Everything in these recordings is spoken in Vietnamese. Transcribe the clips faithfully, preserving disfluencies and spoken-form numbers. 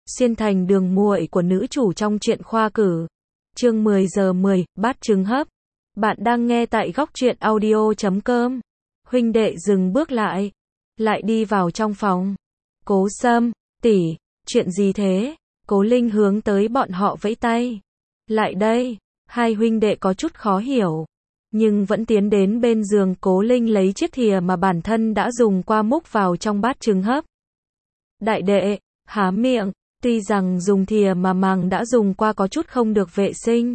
Xuyên thành đường muội của nữ chủ trong truyện khoa cử. Chương mười giờ mười, bát trứng hấp. Bạn đang nghe tại góc truyện audio chấm com. Huynh đệ dừng bước lại, lại đi vào trong phòng. Cố Sâm, tỷ, chuyện gì thế? Cố Linh hướng tới bọn họ vẫy tay. Lại đây, hai huynh đệ có chút khó hiểu, nhưng vẫn tiến đến bên giường Cố Linh lấy chiếc thìa mà bản thân đã dùng qua múc vào trong bát trứng hấp. Đại đệ, há miệng, tuy rằng dùng thìa mà màng đã dùng qua có chút không được vệ sinh,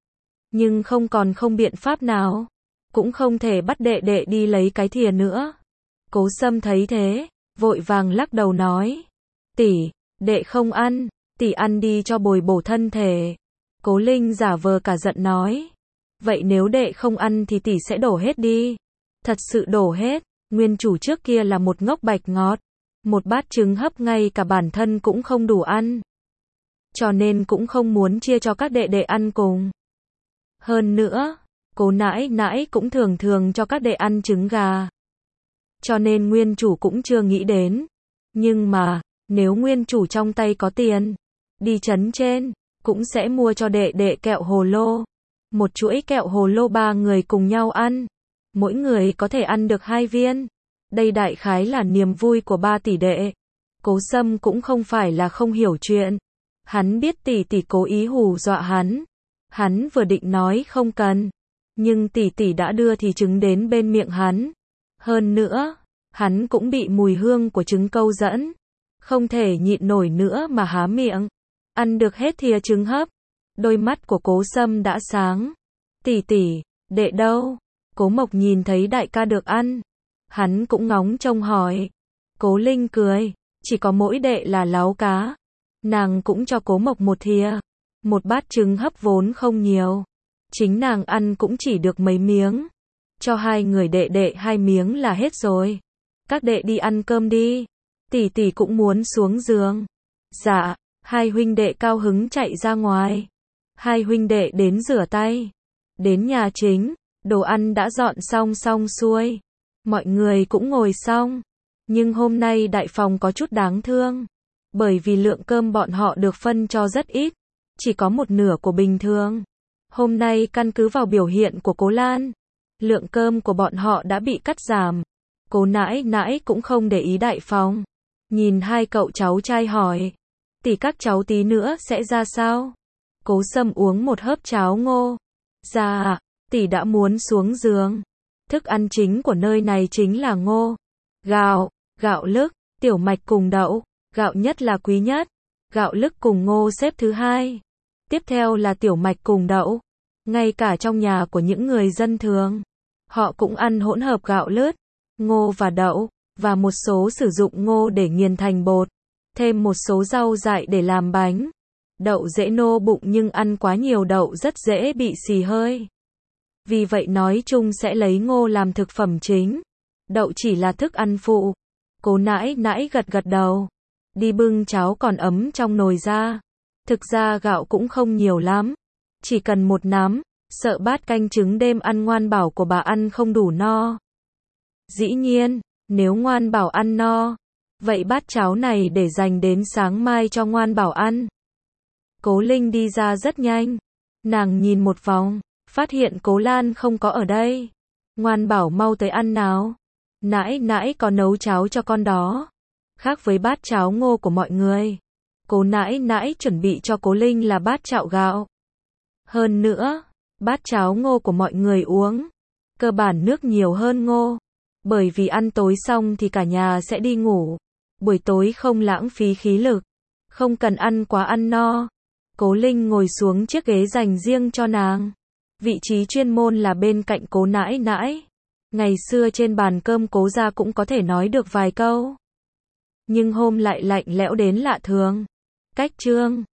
nhưng không còn không biện pháp nào, cũng không thể bắt đệ đệ đi lấy cái thìa nữa. Cố Sâm thấy thế, vội vàng lắc đầu nói, tỷ, đệ không ăn, tỷ ăn đi cho bồi bổ thân thể. Cố Linh giả vờ cả giận nói, vậy nếu đệ không ăn thì tỷ sẽ đổ hết đi. Thật sự đổ hết, nguyên chủ trước kia là một ngốc bạch ngọt, một bát trứng hấp ngay cả bản thân cũng không đủ ăn, cho nên cũng không muốn chia cho các đệ đệ ăn cùng. Hơn nữa, cố nãi nãi cũng thường thường cho các đệ ăn trứng gà, cho nên nguyên chủ cũng chưa nghĩ đến. Nhưng mà, nếu nguyên chủ trong tay có tiền, đi trấn trên, cũng sẽ mua cho đệ đệ kẹo hồ lô. Một chuỗi kẹo hồ lô ba người cùng nhau ăn, mỗi người có thể ăn được hai viên. Đây đại khái là niềm vui của ba tỷ đệ. Cố Sâm cũng không phải là không hiểu chuyện. Hắn biết tỷ tỷ cố ý hù dọa hắn. Hắn vừa định nói không cần, nhưng tỷ tỷ đã đưa thì trứng đến bên miệng hắn. Hơn nữa, hắn cũng bị mùi hương của trứng câu dẫn, không thể nhịn nổi nữa mà há miệng, ăn được hết thìa trứng hấp. Đôi mắt của Cố Sâm đã sáng. Tỷ tỷ, đệ đâu? Cố Mộc nhìn thấy đại ca được ăn, hắn cũng ngóng trông hỏi. Cố Linh cười, chỉ có mỗi đệ là láo cá. Nàng cũng cho Cố Mộc một thìa. Một bát trứng hấp vốn không nhiều, chính nàng ăn cũng chỉ được mấy miếng. Cho hai người đệ đệ hai miếng là hết rồi. Các đệ đi ăn cơm đi. Tỷ tỷ cũng muốn xuống giường. Dạ, hai huynh đệ cao hứng chạy ra ngoài. Hai huynh đệ đến rửa tay. Đến nhà chính, đồ ăn đã dọn xong xong xuôi. Mọi người cũng ngồi xong. Nhưng hôm nay đại phòng có chút đáng thương, bởi vì lượng cơm bọn họ được phân cho rất ít, chỉ có một nửa của bình thường. Hôm nay căn cứ vào biểu hiện của Cố Lan, lượng cơm của bọn họ đã bị cắt giảm. Cố nãi nãi cũng không để ý đại phòng, nhìn hai cậu cháu trai hỏi, tỷ các cháu tí nữa sẽ ra sao? Cố Sâm uống một hớp cháo ngô. Dạ, tỷ đã muốn xuống giường. Thức ăn chính của nơi này chính là ngô, gạo, gạo lứt, tiểu mạch cùng đậu. Gạo nhất là quý nhất, gạo lứt cùng ngô xếp thứ hai. Tiếp theo là tiểu mạch cùng đậu. Ngay cả trong nhà của những người dân thường, họ cũng ăn hỗn hợp gạo lứt, ngô và đậu, và một số sử dụng ngô để nghiền thành bột, thêm một số rau dại để làm bánh. Đậu dễ nô bụng nhưng ăn quá nhiều đậu rất dễ bị xì hơi. Vì vậy nói chung sẽ lấy ngô làm thực phẩm chính, đậu chỉ là thức ăn phụ. Cố nãi nãi gật gật đầu, đi bưng cháo còn ấm trong nồi ra. Thực ra gạo cũng không nhiều lắm, chỉ cần một nắm, sợ bát canh trứng đêm ăn ngoan bảo của bà ăn không đủ no. Dĩ nhiên, nếu ngoan bảo ăn no, vậy bát cháo này để dành đến sáng mai cho ngoan bảo ăn. Cố Linh đi ra rất nhanh, nàng nhìn một vòng, phát hiện Cố Lan không có ở đây. Ngoan bảo mau tới ăn nào, nãi nãi có nấu cháo cho con đó. Khác với bát cháo ngô của mọi người, Cố nãi nãi chuẩn bị cho Cố Linh là bát chạo gạo. Hơn nữa, bát cháo ngô của mọi người uống, cơ bản nước nhiều hơn ngô, bởi vì ăn tối xong thì cả nhà sẽ đi ngủ. Buổi tối không lãng phí khí lực, không cần ăn quá ăn no. Cố Linh ngồi xuống chiếc ghế dành riêng cho nàng. Vị trí chuyên môn là bên cạnh Cố nãi nãi. Ngày xưa trên bàn cơm Cố gia cũng có thể nói được vài câu, nhưng hôm lại lạnh lẽo đến lạ thường. Cách chương